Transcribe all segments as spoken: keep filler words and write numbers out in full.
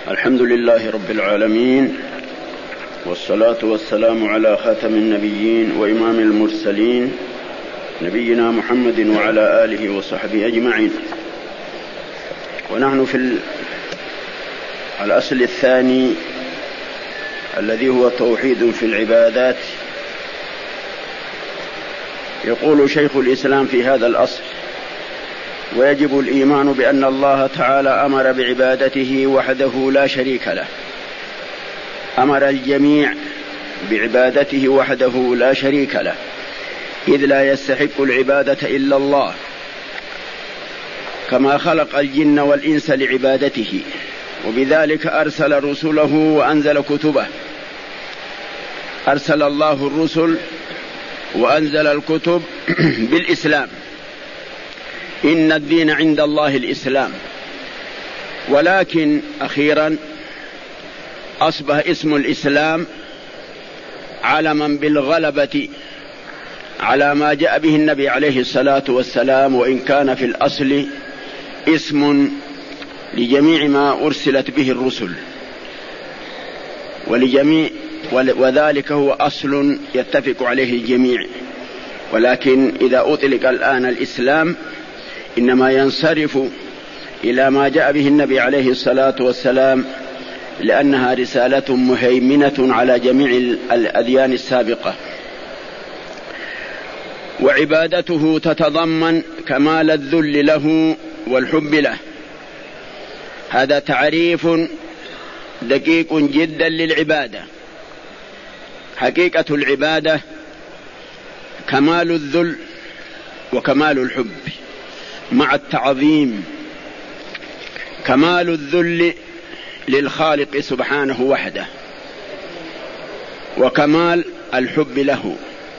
الحمد لله رب العالمين، والصلاة والسلام على خاتم النبيين وإمام المرسلين نبينا محمد وعلى آله وصحبه أجمعين. ونحن في الأصل الثاني الذي هو توحيد في العبادات. يقول شيخ الإسلام في هذا الأصل: ويجب الإيمان بأن الله تعالى أمر بعبادته وحده لا شريك له، أمر الجميع بعبادته وحده لا شريك له، إذ لا يستحق العبادة إلا الله، كما خلق الجن والإنس لعبادته، وبذلك أرسل رسله وأنزل كتبه. أرسل الله الرسل وأنزل الكتب بالإسلام، إن الدين عند الله الإسلام. ولكن أخيرا أصبح اسم الإسلام علما بالغلبة على ما جاء به النبي عليه الصلاة والسلام، وإن كان في الأصل اسم لجميع ما أرسلت به الرسل ولجميع، وذلك هو أصل يتفق عليه الجميع. ولكن إذا أطلق الآن الإسلام إنما ينصرف إلى ما جاء به النبي عليه الصلاة والسلام، لأنها رسالة مهيمنة على جميع الأديان السابقة. وعبادته تتضمن كمال الذل له والحب له. هذا تعريف دقيق جدا للعبادة. حقيقة العبادة كمال الذل وكمال الحب مع التعظيم. كمال الذل للخالق سبحانه وحده، وكمال الحب له.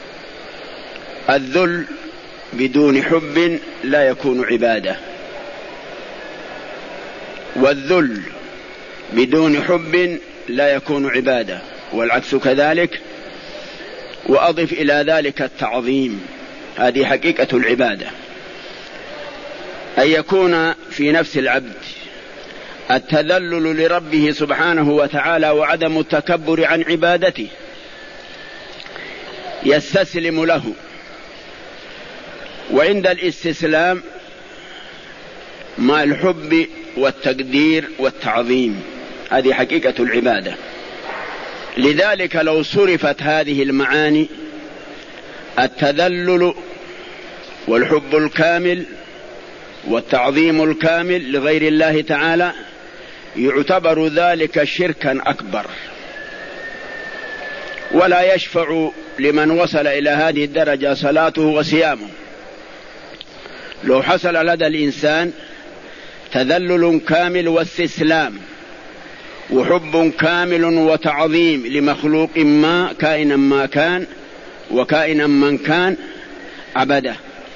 الذل بدون حب لا يكون عبادة، والذل بدون حب لا يكون عبادة، والعكس كذلك. وأضف إلى ذلك التعظيم. هذه حقيقة العبادة، أن يكون في نفس العبد التذلل لربه سبحانه وتعالى وعدم التكبر عن عبادته، يستسلم له. وعند الاستسلام مع الحب والتقدير والتعظيم، هذه حقيقة العبادة. لذلك لو صرفت هذه المعاني، التذلل والحب الكامل والتعظيم الكامل لغير الله تعالى، يعتبر ذلك شركا أكبر، ولا يشفع لمن وصل إلى هذه الدرجة صلاته وصيامه. لو حصل لدى الإنسان تذلل كامل واستسلام وحب كامل وتعظيم لمخلوق ما كائنا ما كان وكائنا من كان، عبده،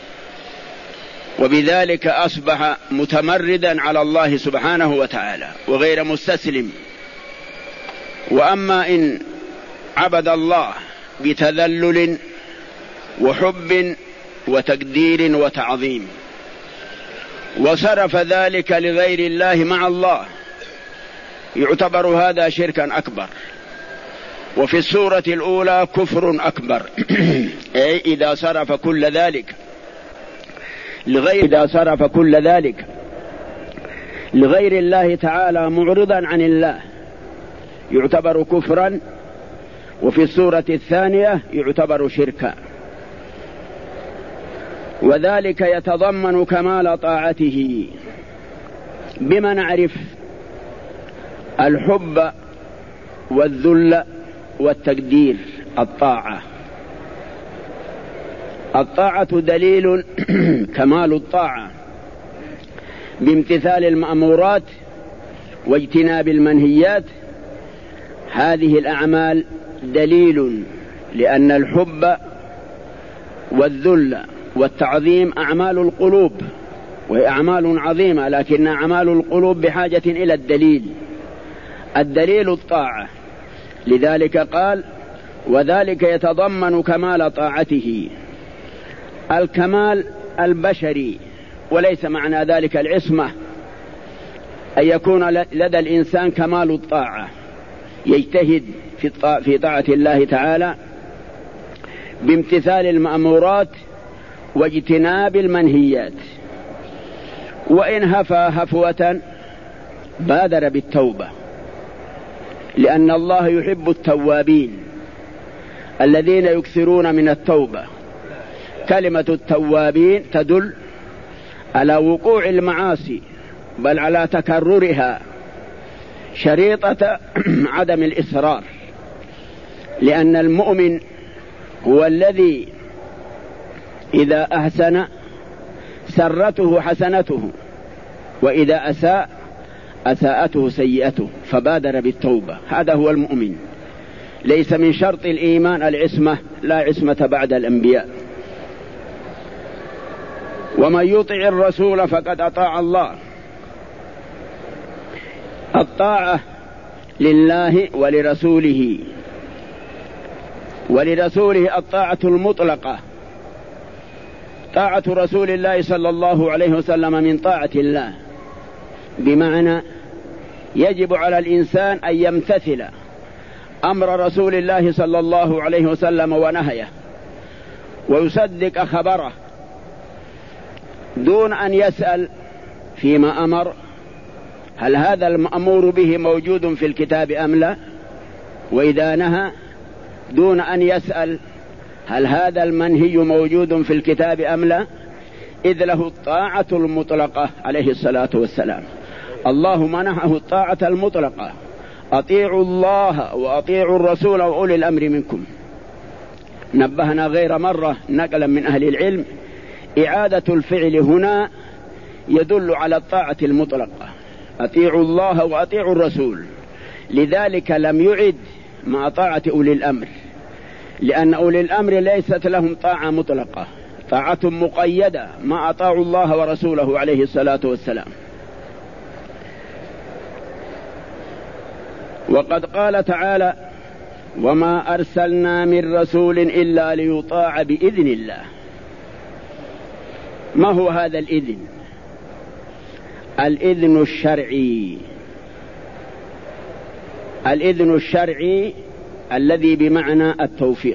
وبذلك أصبح متمردا على الله سبحانه وتعالى وغير مستسلم. وأما إن عبد الله بتذلل وحب وتقدير وتعظيم وصرف ذلك لغير الله مع الله، يعتبر هذا شركا أكبر. وفي السورة الأولى كفر أكبر أي إذا صرف كل ذلك لغير إذا صرف كل ذلك لغير الله تعالى معرضا عن الله، يعتبر كفرا. وفي السورة الثانية يعتبر شركا. وذلك يتضمن كمال طاعته. بما نعرف الحب والذل والتقدير؟ الطاعة. الطاعة دليل كمال الطاعة بامتثال المأمورات واجتناب المنهيات. هذه الأعمال دليل، لأن الحب والذل والتعظيم أعمال القلوب، وهي أعمال عظيمة، لكن أعمال القلوب بحاجة إلى الدليل. الدليل الطاعة. لذلك قال: وذلك يتضمن كمال طاعته. الكمال البشري، وليس معنى ذلك العصمة، أن يكون لدى الإنسان كمال الطاعة، يجتهد في طاعة الله تعالى بامتثال المأمورات واجتناب المنهيات، وإن هفى هفوة بادر بالتوبة، لأن الله يحب التوابين الذين يكثرون من التوبة. كلمة التوابين تدل على وقوع المعاصي بل على تكررها، شريطة عدم الإصرار، لأن المؤمن هو الذي إذا أحسن سرته حسنته، وإذا أساء أساءته سيئته، فبادر بالتوبة. هذا هو المؤمن. ليس من شرط الإيمان العصمة، لا عصمة بعد الأنبياء. ومن يطع الرسول فقد أطاع الله. الطاعة لله ولرسوله، ولرسوله الطاعة المطلقة. طاعة رسول الله صلى الله عليه وسلم من طاعة الله، بمعنى يجب على الإنسان أن يمتثل أمر رسول الله صلى الله عليه وسلم ونهيه، ويصدق خبره دون أن يسأل فيما أمر هل هذا المأمور به موجود في الكتاب أم لا، وإذا نهى دون أن يسأل هل هذا المنهي موجود في الكتاب أم لا، إذ له الطاعة المطلقة عليه الصلاة والسلام. الله منحه الطاعة المطلقة: أطيعوا الله وأطيعوا الرسول وأولي الأمر منكم. نبهنا غير مرة نقلا من أهل العلم: إعادة الفعل هنا يدل على الطاعة المطلقة، أطيعوا الله وأطيعوا الرسول. لذلك لم يعد مع طاعة أولي الأمر، لأن أولي الأمر ليست لهم طاعة مطلقة، طاعة مقيدة ما أطاعوا الله ورسوله عليه الصلاة والسلام. وقد قال تعالى: وما أرسلنا من رسول إلا ليطاع بإذن الله. ما هو هذا الإذن؟ الإذن الشرعي. الإذن الشرعي الذي بمعنى التوفيق.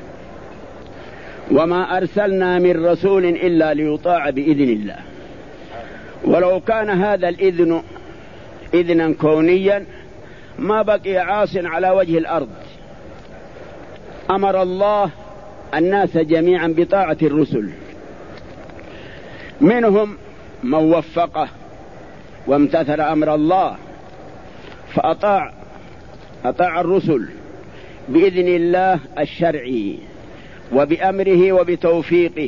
وما أرسلنا من رسول إلا ليطاع بإذن الله. ولو كان هذا الإذن إذنا كونيا ما بقي عاص على وجه الأرض. أمر الله الناس جميعا بطاعة الرسل، منهم من وفقه وامتثل أمر الله فأطاع أطاع الرسل بإذن الله الشرعي وبأمره وبتوفيقه.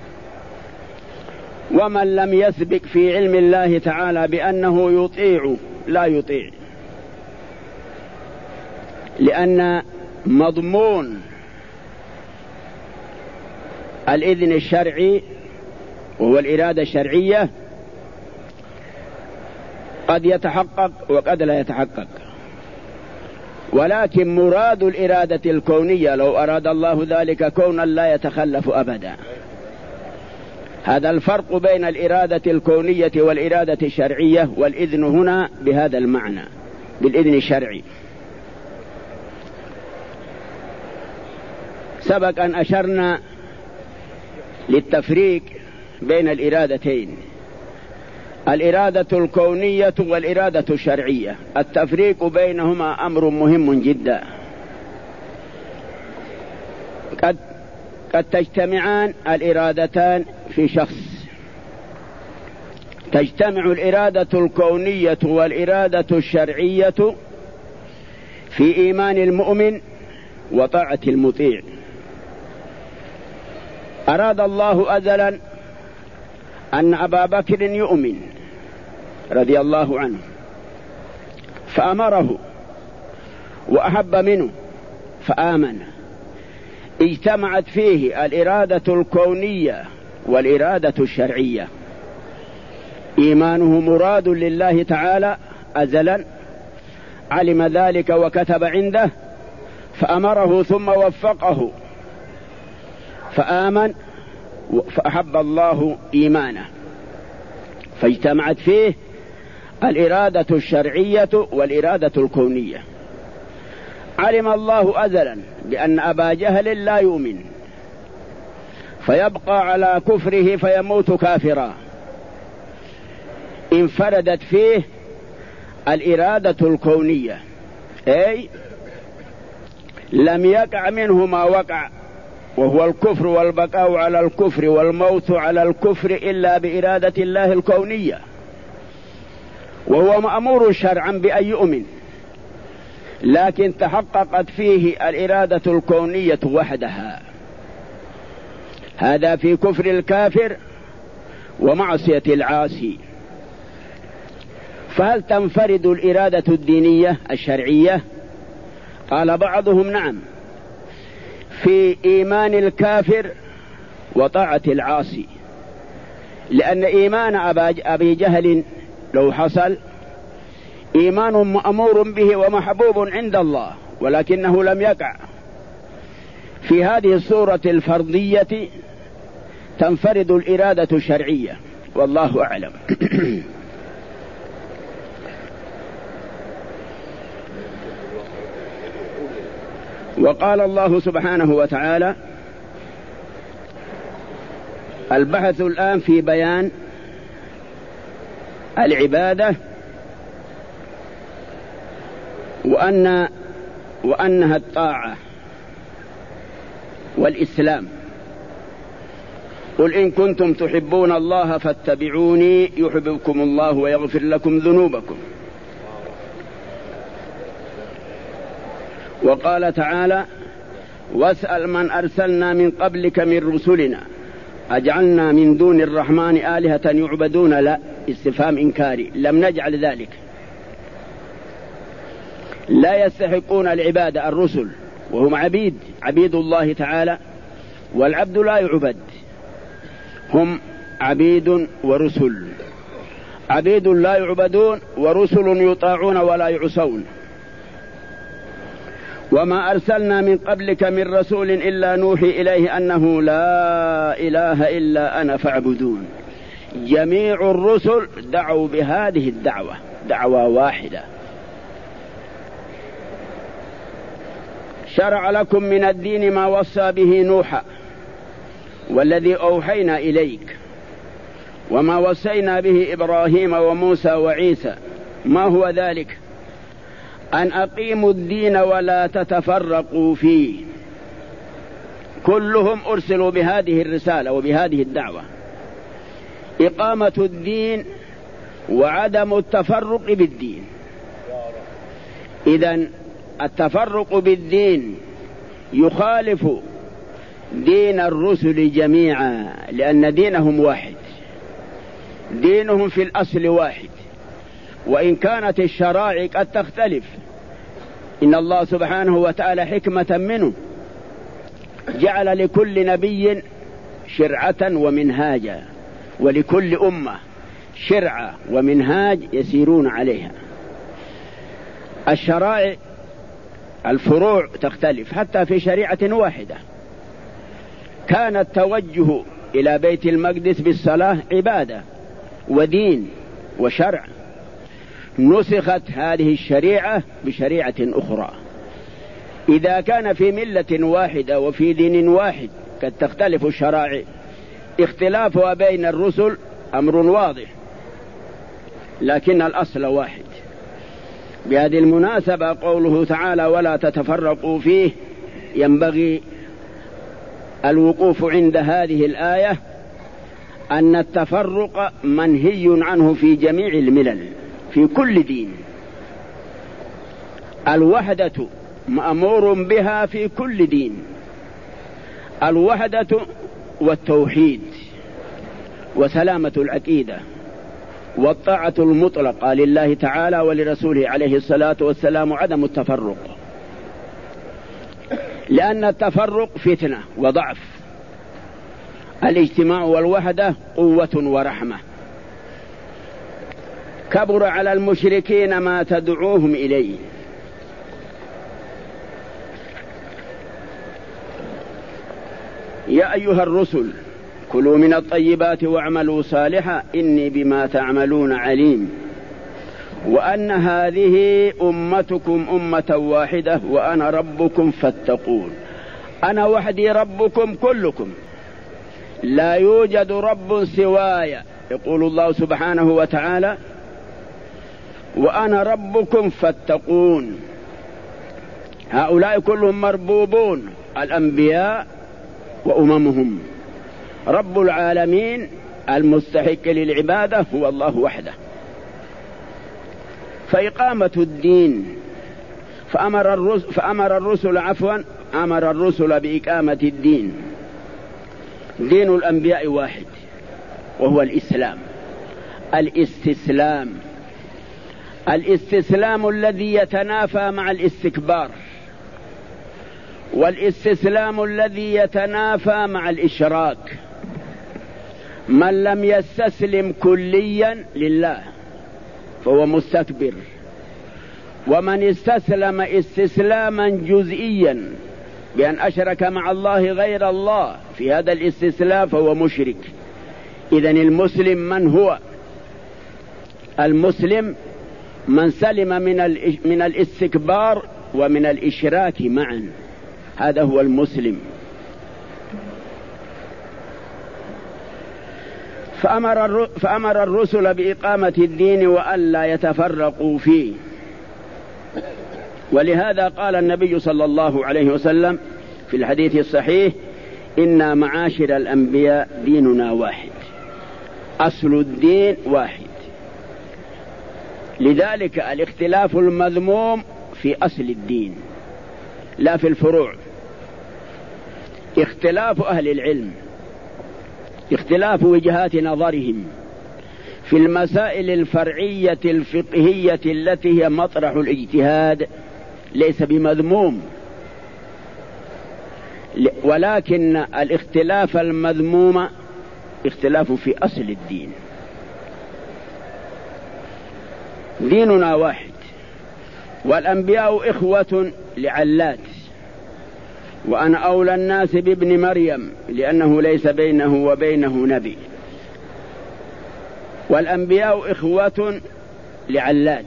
ومن لم يسبق في علم الله تعالى بأنه يطيع لا يطيع، لأن مضمون الإذن الشرعي وهو الإرادة الشرعية قد يتحقق وقد لا يتحقق. ولكن مراد الإرادة الكونية لو أراد الله ذلك كونا لا يتخلف أبدا. هذا الفرق بين الإرادة الكونية والإرادة الشرعية، والإذن هنا بهذا المعنى بالإذن الشرعي. سبق أن أشرنا للتفريق بين الإرادتين، الإرادة الكونية والإرادة الشرعية. التفريق بينهما أمر مهم جدا. قد, قد تجتمعان الإرادتان في شخص، تجتمع الإرادة الكونية والإرادة الشرعية في إيمان المؤمن وطاعة المطيع. أراد الله أزلا أن أبا بكر يؤمن رضي الله عنه، فأمره وأحب منه فآمن. اجتمعت فيه الإرادة الكونية والإرادة الشرعية. إيمانه مراد لله تعالى أزلا، علم ذلك وكتب عنده فأمره ثم وفقه فآمن فأحب الله إيمانه، فاجتمعت فيه الإرادة الشرعية والإرادة الكونية. علم الله أزلا بأن أبا جهل لا يؤمن فيبقى على كفره فيموت كافرا، انفردت فيه الإرادة الكونية، أي لم يقع منه ما وقع وهو الكفر والبقاء على الكفر والموت على الكفر إلا بإرادة الله الكونية، وهو مأمور شرعا بأن يؤمن، لكن تحققت فيه الإرادة الكونية وحدها. هذا في كفر الكافر ومعصية العاصي. فهل تنفرد الإرادة الدينية الشرعية؟ قال بعضهم نعم، في إيمان الكافر وطاعة العاصي، لأن إيمان أبي جهل لو حصل إيمان مأمور به ومحبوب عند الله، ولكنه لم يقع. في هذه الصورة الفرضية تنفرد الإرادة الشرعية، والله أعلم. وقال الله سبحانه وتعالى: البحث الآن في بيان العبادة وأن وأنها الطاعة والإسلام. قل إن كنتم تحبون الله فاتبعوني يحببكم الله ويغفر لكم ذنوبكم. وقال تعالى: واسأل من أرسلنا من قبلك من رسلنا أجعلنا من دون الرحمن آلهة يعبدون؟ لا، استفهام إنكاري، لم نجعل ذلك. لا يستحقون العبادة الرسل، وهم عبيد عبيد الله تعالى، والعبد لا يعبد، هم عبيد ورسل، عبيد لا يعبدون ورسل يطاعون ولا يعصون. وما أرسلنا من قبلك من رسول إلا نوحي إليه أنه لا إله إلا أنا فاعبدون. جميع الرسل دعوا بهذه الدعوة، دعوة واحدة. شرع لكم من الدين ما وصى به نوحا والذي أوحينا إليك وما وصينا به إبراهيم وموسى وعيسى. ما هو ذلك؟ أن أقيموا الدين ولا تتفرقوا فيه. كلهم أرسلوا بهذه الرسالة وبهذه الدعوة، إقامة الدين وعدم التفرق بالدين. إذن التفرق بالدين يخالف دين الرسل جميعا، لأن دينهم واحد، دينهم في الأصل واحد، وإن كانت الشرائع قد تختلف. إن الله سبحانه وتعالى حكمة منه جعل لكل نبي شرعة ومنهاجا، ولكل أمة شرعة ومنهاج يسيرون عليها. الشرائع الفروع تختلف حتى في شريعة واحدة. كان التوجه إلى بيت المقدس بالصلاة عبادة ودين وشرع، نسخت هذه الشريعة بشريعة أخرى. إذا كان في ملة واحدة وفي دين واحد قد تختلف الشرائع، اختلافها بين الرسل أمر واضح، لكن الأصل واحد. بهذه المناسبة قوله تعالى: ولا تتفرقوا فيه، ينبغي الوقوف عند هذه الآية أن التفرق منهي عنه في جميع الملل في كل دين. الوحدة مأمور بها في كل دين، الوحدة والتوحيد وسلامة العقيدة والطاعة المطلقة لله تعالى ولرسوله عليه الصلاة والسلام، عدم التفرق، لأن التفرق فتنة وضعف، الاجتماع والوحدة قوة ورحمة. كبر على المشركين ما تدعوهم إليه. يا أيها الرسل كلوا من الطيبات واعملوا صالحا إني بما تعملون عليم. وأن هذه أمتكم أمة واحدة وأنا ربكم فاتقون. أنا وحدي ربكم كلكم، لا يوجد رب سواي، يقول الله سبحانه وتعالى وأنا ربكم فاتقون. هؤلاء كلهم مربوبون، الأنبياء وأممهم. رب العالمين المستحق للعبادة هو الله وحده. فإقامة الدين فأمر الرسل, فأمر الرسل عفوا أمر الرسل بإقامة الدين. دين الأنبياء واحد وهو الإسلام، الاستسلام، الاستسلام الذي يتنافى مع الاستكبار، والاستسلام الذي يتنافى مع الإشراك. من لم يستسلم كليا لله فهو مستكبر، ومن استسلم استسلاما جزئيا بأن أشرك مع الله غير الله في هذا الاستسلام فهو مشرك. إذن المسلم من هو؟ المسلم من سلم من من الاستكبار ومن الإشراك معا، هذا هو المسلم. فأمر فأمر الرسل بإقامة الدين وألا يتفرقوا فيه. ولهذا قال النبي صلى الله عليه وسلم في الحديث الصحيح: إنا معاشر الأنبياء ديننا واحد، أصل الدين واحد. لذلك الاختلاف المذموم في أصل الدين لا في الفروع. اختلاف أهل العلم، اختلاف وجهات نظرهم في المسائل الفرعية الفقهية التي هي مطرح الاجتهاد ليس بمذموم، ولكن الاختلاف المذموم اختلاف في أصل الدين. ديننا واحد، والأنبياء إخوة لعلات، وأنا أولى الناس بابن مريم لأنه ليس بينه وبينه نبي. والأنبياء إخوة لعلات،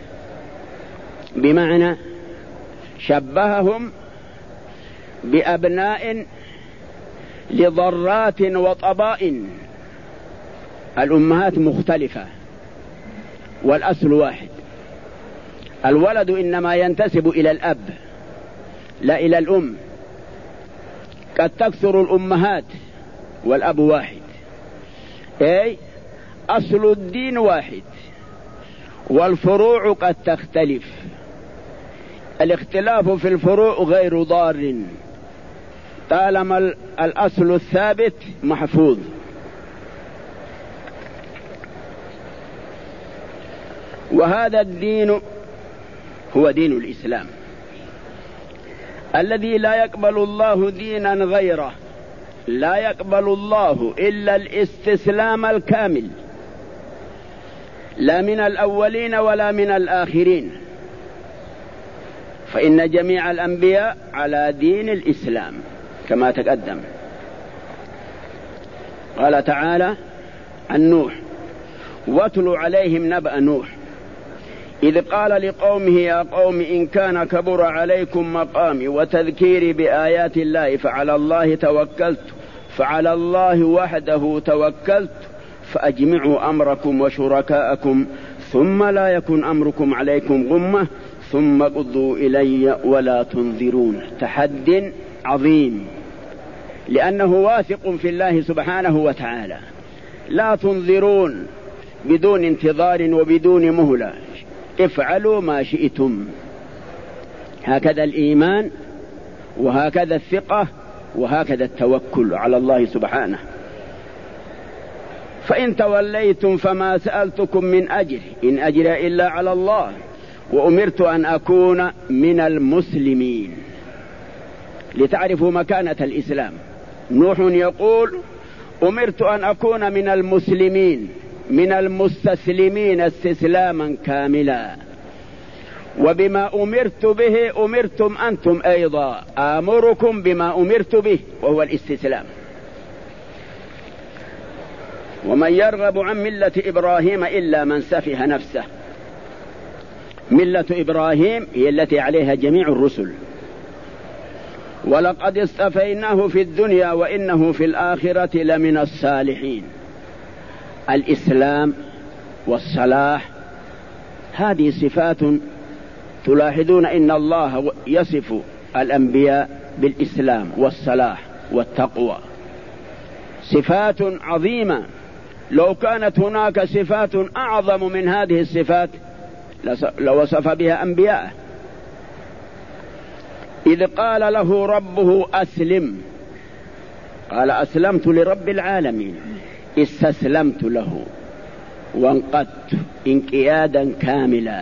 بمعنى شبههم بأبناء لضرات وطبائن. الأمهات مختلفة والأصل واحد. الولد إنما ينتسب إلى الأب لا إلى الأم. قد تكثر الأمهات والأب واحد، أي أصل الدين واحد والفروع قد تختلف. الاختلاف في الفروع غير ضار طالما الأصل الثابت محفوظ. وهذا الدين هو دين الإسلام الذي لا يقبل الله دينا غيره، لا يقبل الله إلا الاستسلام الكامل، لا من الأولين ولا من الآخرين. فإن جميع الأنبياء على دين الإسلام كما تقدم. قال تعالى عن نوح: واتل عليهم نبأ نوح إذ قال لقومه يا قوم إن كان كبر عليكم مقامي وتذكيري بآيات الله فعلى الله توكلت فعلى الله وحده توكلت فأجمعوا أمركم وشركاءكم ثم لا يكن أمركم عليكم غمة ثم قضوا إلي ولا تنظرون. تحد عظيم، لأنه واثق في الله سبحانه وتعالى. لا تنظرون بدون انتظار وبدون مهلة، افعلوا ما شئتم. هكذا الإيمان وهكذا الثقة وهكذا التوكل على الله سبحانه. فإن توليتم فما سألتكم من أجر إن أجري إلا على الله وأمرت أن أكون من المسلمين. لتعرفوا مكانة الإسلام، نوح يقول أمرت أن أكون من المسلمين، من المستسلمين استسلاما كاملا. وبما أمرت به أمرتم أنتم أيضا، آمركم بما أمرت به وهو الاستسلام. ومن يرغب عن ملة إبراهيم إلا من سفه نفسه ملة إبراهيم هي التي عليها جميع الرسل. ولقد اصطفيناه في الدنيا وإنه في الآخرة لمن الصالحين. الإسلام والصلاح هذه صفات تلاحظون إن الله يصف الأنبياء بالإسلام والصلاح والتقوى، صفات عظيمة. لو كانت هناك صفات أعظم من هذه الصفات لوصف بها أنبياءه. إذ قال له ربه أسلم، قال أسلمت لرب العالمين، استسلمت له وانقدت انقيادا كاملا.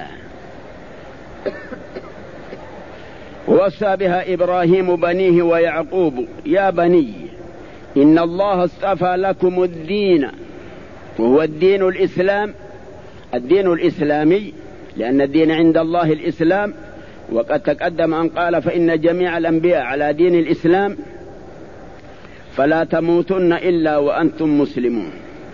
ووصى بها إبراهيم بنيه ويعقوب يا بني إن الله اصطفى لكم الدين، وهو الدين الإسلام، الدين الإسلامي، لأن الدين عند الله الإسلام. وقد تقدم أن قال فإن جميع الأنبياء على دين الإسلام، فلا تموتن إلا وأنتم مسلمون.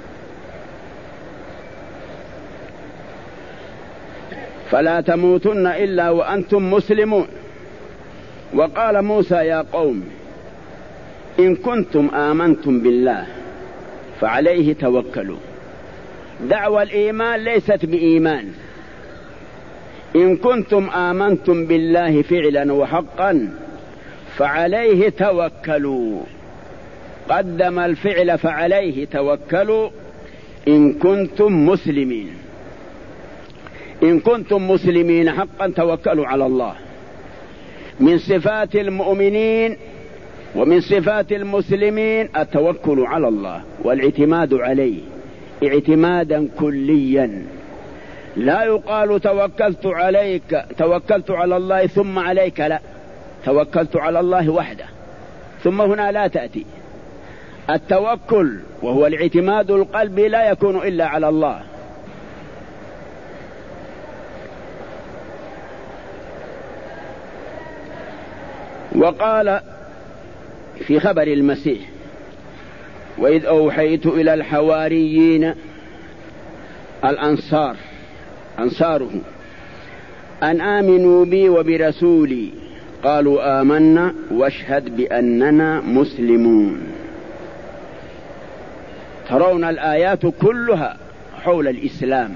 فلا تموتن إلا وأنتم مسلمون. وقال موسى يا قوم إن كنتم آمنتم بالله فعليه توكلوا. دعوى الإيمان ليست بإيمان. إن كنتم آمنتم بالله فعلا وحقا فعليه توكلوا. قدم الفعل فعليه توكلوا إن كنتم مسلمين. إن كنتم مسلمين حقا توكلوا على الله. من صفات المؤمنين ومن صفات المسلمين التوكل على الله والاعتماد عليه اعتمادا كليا. لا يقال توكلت عليك توكلت على الله ثم عليك، لا، توكلت على الله وحده ثم هنا لا تأتي. التوكل وهو الاعتماد القلبي لا يكون إلا على الله. وقال في خبر المسيح وإذ أوحيت إلى الحواريين الأنصار أنصاره أن آمنوا بي وبرسولي قالوا آمنا واشهد بأننا مسلمون. ترون الآيات كلها حول الإسلام،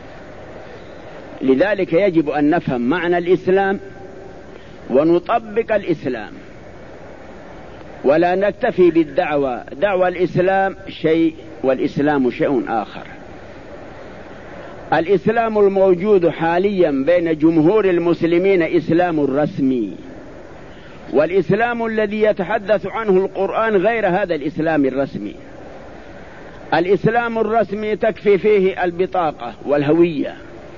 لذلك يجب أن نفهم معنى الإسلام ونطبق الإسلام، ولا نكتفي بالدعوة. دعوة الإسلام شيء والإسلام شيء آخر. الإسلام الموجود حاليا بين جمهور المسلمين إسلام رسمي، والإسلام الذي يتحدث عنه القرآن غير هذا الإسلام الرسمي. الإسلام الرسمي تكفي فيه البطاقة والهوية،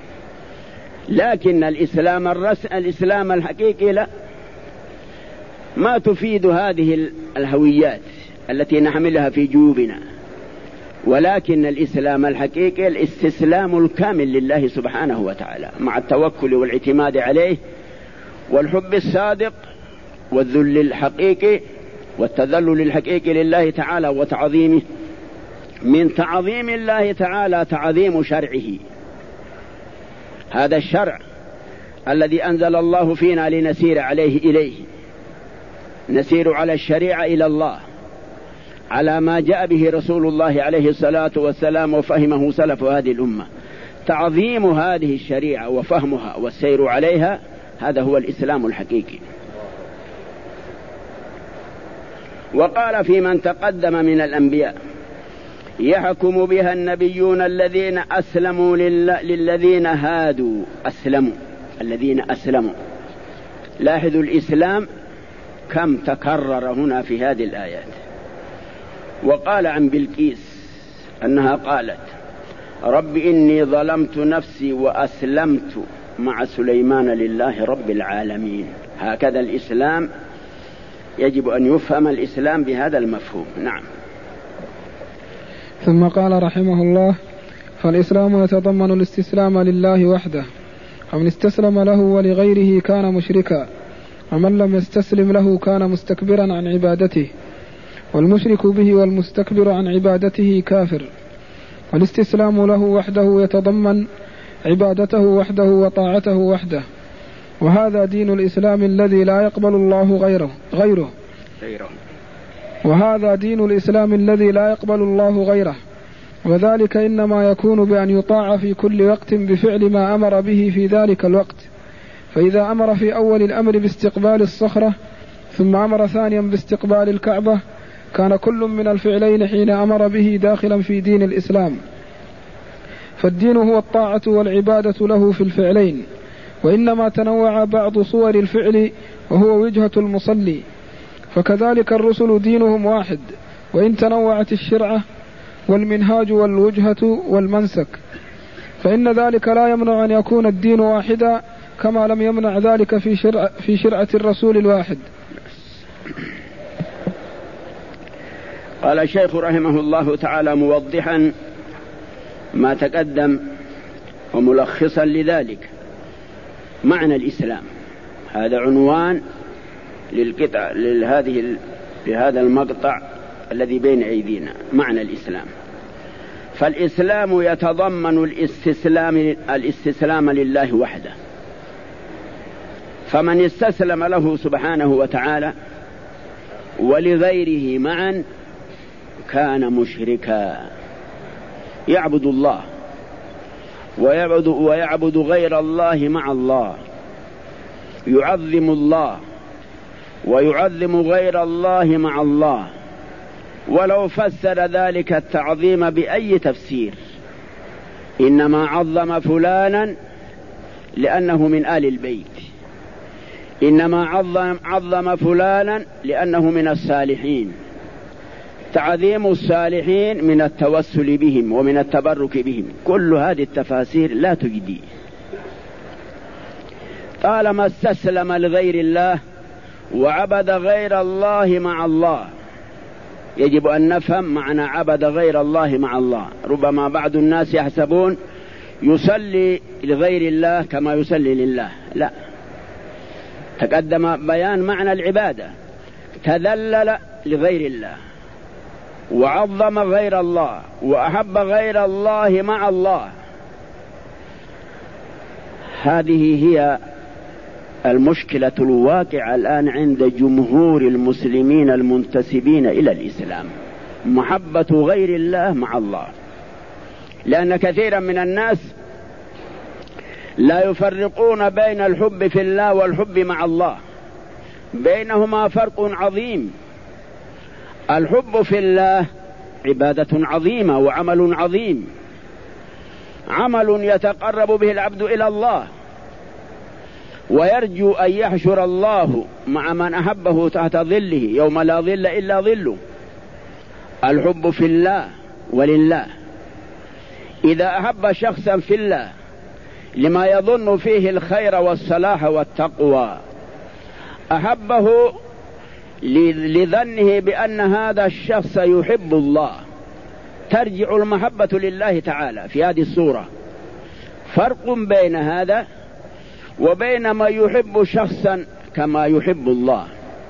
لكن الإسلام الرسمي الإسلام الحقيقي لا، ما تفيد هذه الهويات التي نحملها في جيوبنا. ولكن الإسلام الحقيقي الاستسلام الكامل لله سبحانه وتعالى مع التوكل والاعتماد عليه والحب الصادق والذل الحقيقي والتذلل الحقيقي لله تعالى وتعظيمه. من تعظيم الله تعالى تعظيم شرعه، هذا الشرع الذي أنزل الله فينا لنسير عليه إليه، نسير على الشريعة إلى الله على ما جاء به رسول الله عليه الصلاة والسلام وفهمه سلف هذه الأمة. تعظيم هذه الشريعة وفهمها والسير عليها، هذا هو الإسلام الحقيقي. وقال في من تقدم من الأنبياء يحكم بها النبيون الذين أسلموا للذين هادوا. أسلموا، الذين أسلموا. لاحظوا الإسلام كم تكرر هنا في هذه الآيات. وقال عن بلقيس أنها قالت رب إني ظلمت نفسي وأسلمت مع سليمان لله رب العالمين. هكذا الإسلام يجب أن يفهم الإسلام بهذا المفهوم. نعم. ثم قال رحمه الله فالإسلام يتضمن الاستسلام لله وحده، فمن استسلم له ولغيره كان مشركا، ومن لم يستسلم له كان مستكبرا عن عبادته، والمشرك به والمستكبر عن عبادته كافر. والاستسلام له وحده يتضمن عبادته وحده وطاعته وحده، وهذا دين الإسلام الذي لا يقبل الله غيره غيره غيره وهذا دين الإسلام الذي لا يقبل الله غيره، وذلك إنما يكون بأن يطاع في كل وقت بفعل ما أمر به في ذلك الوقت. فإذا أمر في أول الأمر باستقبال الصخرة ثم أمر ثانيا باستقبال الكعبة كان كل من الفعلين حين أمر به داخلا في دين الإسلام. فالدين هو الطاعة والعبادة له في الفعلين، وإنما تنوع بعض صور الفعل وهو وجهة المصلي. فكذلك الرسل دينهم واحد وإن تنوعت الشرعة والمنهاج والوجهة والمنسك، فإن ذلك لا يمنع أن يكون الدين واحدا كما لم يمنع ذلك في شرع في شرعة الرسول الواحد. قال الشيخ رحمه الله تعالى موضحا ما تقدم وملخصا لذلك معنى الإسلام. هذا عنوان للقطع لهذه لهذا المقطع الذي بين أيدينا، معنى الإسلام. فالإسلام يتضمن الاستسلام الاستسلام لله وحده، فمن استسلم له سبحانه وتعالى ولغيره معا كان مشركا، يعبد الله ويعبد, ويعبد غير الله مع الله، يعظم الله ويعظم غير الله مع الله، ولو فسر ذلك التعظيم بأي تفسير، إنما عظم فلانا لأنه من آل البيت، إنما عظم, عظم فلانا لأنه من الصالحين. تعظيم الصالحين من التوسل بهم ومن التبرك بهم، كل هذه التفاسير لا تجدي. طالما استسلم لغير الله وعبد غير الله مع الله، يجب أن نفهم معنى عبد غير الله مع الله. ربما بعض الناس يحسبون يصلي لغير الله كما يصلي لله، لا، تقدم بيان معنى العبادة. تذلل لغير الله وعظم غير الله وأحب غير الله مع الله. هذه هي المشكلة الواقعة الآن عند جمهور المسلمين المنتسبين إلى الإسلام، محبة غير الله مع الله. لأن كثيرا من الناس لا يفرقون بين الحب في الله والحب مع الله، بينهما فرق عظيم. الحب في الله عبادة عظيمة وعمل عظيم، عمل يتقرب به العبد إلى الله ويرجو أن يحشر الله مع من أحبه تحت ظله يوم لا ظل إلا ظله. الحب في الله ولله. إذا أحب شخصا في الله لما يظن فيه الخير والصلاح والتقوى، أحبه لظنه بأن هذا الشخص يحب الله، ترجع المحبة لله تعالى في هذه الصورة. فرق بين هذا وبين ما يحب شخصا كما يحب الله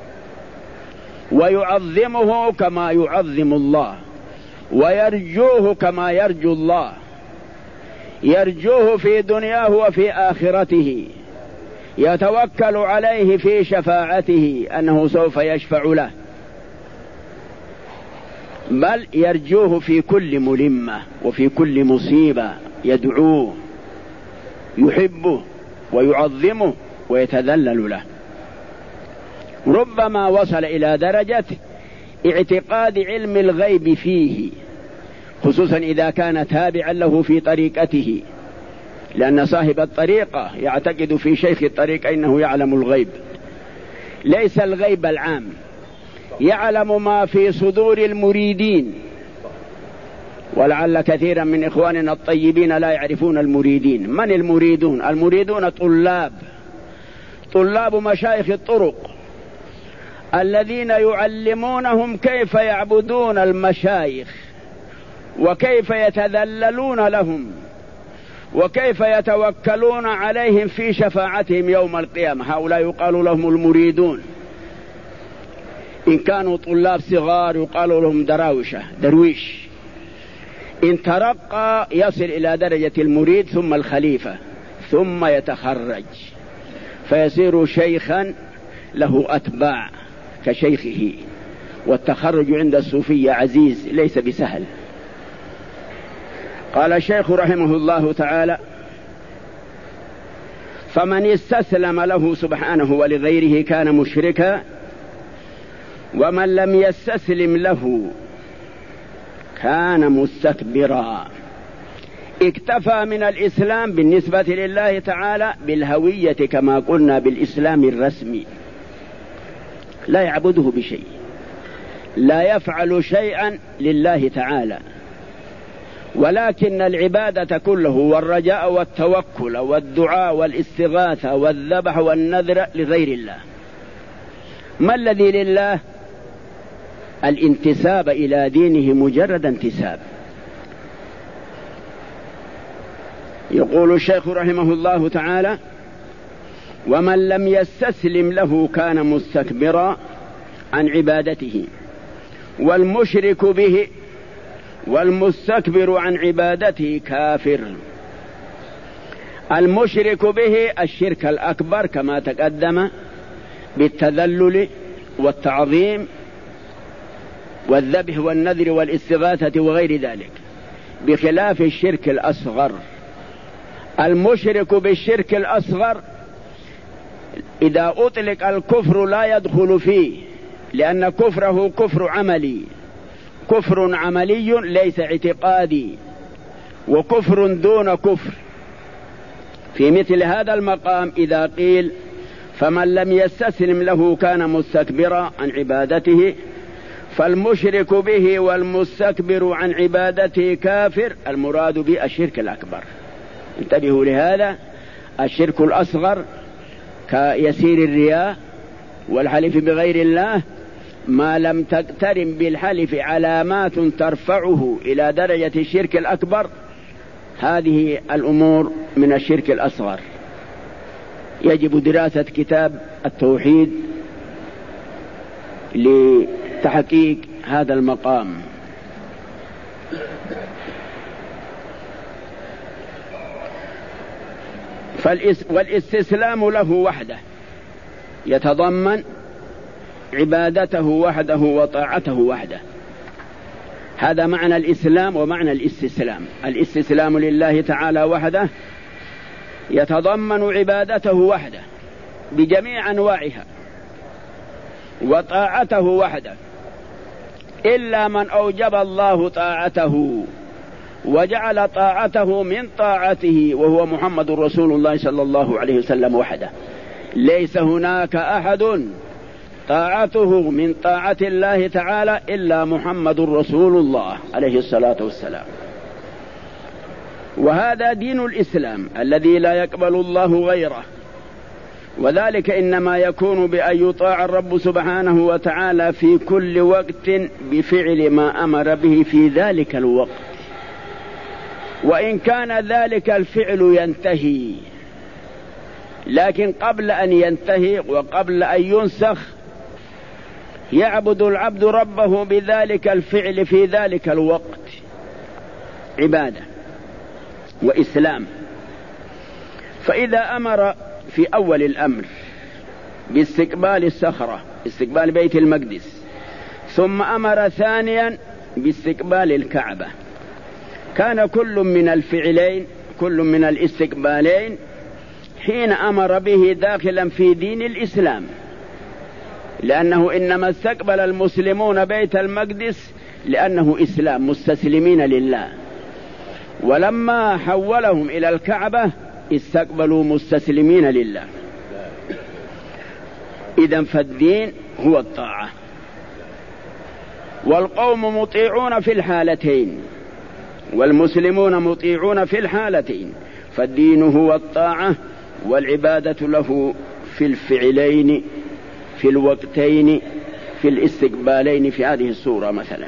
ويعظمه كما يعظم الله ويرجوه كما يرجو الله، يرجوه في دنياه وفي آخرته، يتوكل عليه في شفاعته أنه سوف يشفع له، بل يرجوه في كل ملمة وفي كل مصيبة، يدعوه، يحبه ويعظمه ويتذلل له. ربما وصل إلى درجة اعتقاد علم الغيب فيه، خصوصا إذا كان تابعا له في طريقته، لأن صاحب الطريقة يعتقد في شيخ الطريقة إنه يعلم الغيب، ليس الغيب العام، يعلم ما في صدور المريدين. ولعل كثيرا من إخواننا الطيبين لا يعرفون المريدين. من المريدون؟ المريدون طلاب طلاب مشايخ الطرق الذين يعلمونهم كيف يعبدون المشايخ وكيف يتذللون لهم وكيف يتوكلون عليهم في شفاعتهم يوم القيامة. هؤلاء يقال لهم المريدون. إن كانوا طلاب صغار يقال لهم دراوشة درويش، إن ترقى يصل إلى درجة المريد ثم الخليفة ثم يتخرج فيصير شيخا له أتباع كشيخه. والتخرج عند الصوفية عزيز ليس بسهل. قال الشيخ رحمه الله تعالى: فمن استسلم له سبحانه ولغيره كان مشركا، ومن لم يستسلم له كان مستكبرا. اكتفى من الإسلام بالنسبة لله تعالى بالهوية كما قلنا بالإسلام الرسمي، لا يعبده بشيء، لا يفعل شيئا لله تعالى، ولكن العبادة كله والرجاء والتوكل والدعاء والاستغاثة والذبح والنذر لغير الله. ما الذي لله؟ الانتساب إلى دينه مجرد انتساب. يقول الشيخ رحمه الله تعالى: ومن لم يستسلم له كان مستكبرا عن عبادته، والمشرك به والمستكبر عن عبادته كافر. المشرك به الشرك الأكبر كما تقدم بالتذلل والتعظيم والذبح والنذر والاستغاثة وغير ذلك، بخلاف الشرك الأصغر. المشرك بالشرك الأصغر إذا أطلق الكفر لا يدخل فيه، لأن كفره كفر عملي، كفر عملي ليس اعتقادي، وكفر دون كفر. في مثل هذا المقام إذا قيل فمن لم يستسلم له كان مستكبرا عن عبادته، فالمشرك به والمستكبر عن عبادته كافر، المراد به الشرك الأكبر. انتبهوا لهذا. الشرك الأصغر كيسير الرياء والحلف بغير الله، ما لم تقترن بالحلف علامات ترفعه إلى درجة الشرك الأكبر، هذه الأمور من الشرك الأصغر. يجب دراسة كتاب التوحيد لتحقيق هذا المقام. والاستسلام له وحده يتضمن عبادته وحده وطاعته وحده. هذا معنى الإسلام ومعنى الاستسلام. الاستسلام لله تعالى وحده يتضمن عبادته وحده بجميع أنواعها وطاعته وحده، إلا من أوجب الله طاعته وجعل طاعته من طاعته وهو محمد رسول الله صلى الله عليه وسلم وحده. ليس هناك أحد طاعته من طاعة الله تعالى إلا محمد رسول الله عليه الصلاة والسلام. وهذا دين الإسلام الذي لا يقبل الله غيره، وذلك إنما يكون بأن يطاع الرب سبحانه وتعالى في كل وقت بفعل ما أمر به في ذلك الوقت، وإن كان ذلك الفعل ينتهي، لكن قبل أن ينتهي وقبل أن ينسخ يعبد العبد ربه بذلك الفعل في ذلك الوقت. عبادة وإسلام. فإذا أمر في أول الأمر باستقبال الصخرة، استقبال بيت المقدس، ثم أمر ثانيا باستقبال الكعبة، كان كل من الفعلين كل من الاستقبالين حين أمر به داخلا في دين الإسلام، لأنه إنما استقبل المسلمون بيت المقدس لأنه إسلام مستسلمين لله، ولما حولهم إلى الكعبة استقبلوا مستسلمين لله. إذن فالدين هو الطاعة، والقوم مطيعون في الحالتين والمسلمون مطيعون في الحالتين، فالدين هو الطاعة والعبادة له في الفعلين في الوقتين في الاستقبالين في هذه السورة مثلا.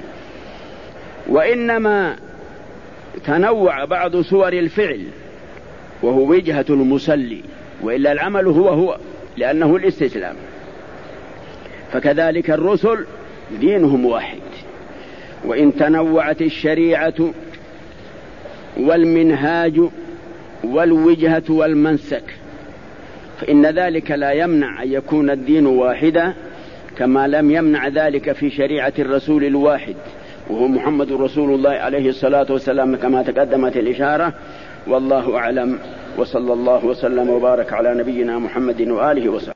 وإنما تنوع بعض صور الفعل وهو وجهة المصلي، وإلا العمل هو هو لأنه الاستسلام. فكذلك الرسل دينهم واحد، وإن تنوعت الشريعة والمنهاج والوجهة والمنسك، فإن ذلك لا يمنع أن يكون الدين واحدا، كما لم يمنع ذلك في شريعة الرسول الواحد وهو محمد رسول الله عليه الصلاة والسلام كما تقدمت الإشارة. والله أعلم، وصلى الله وسلم وبارك على نبينا محمد وآله وصحبه.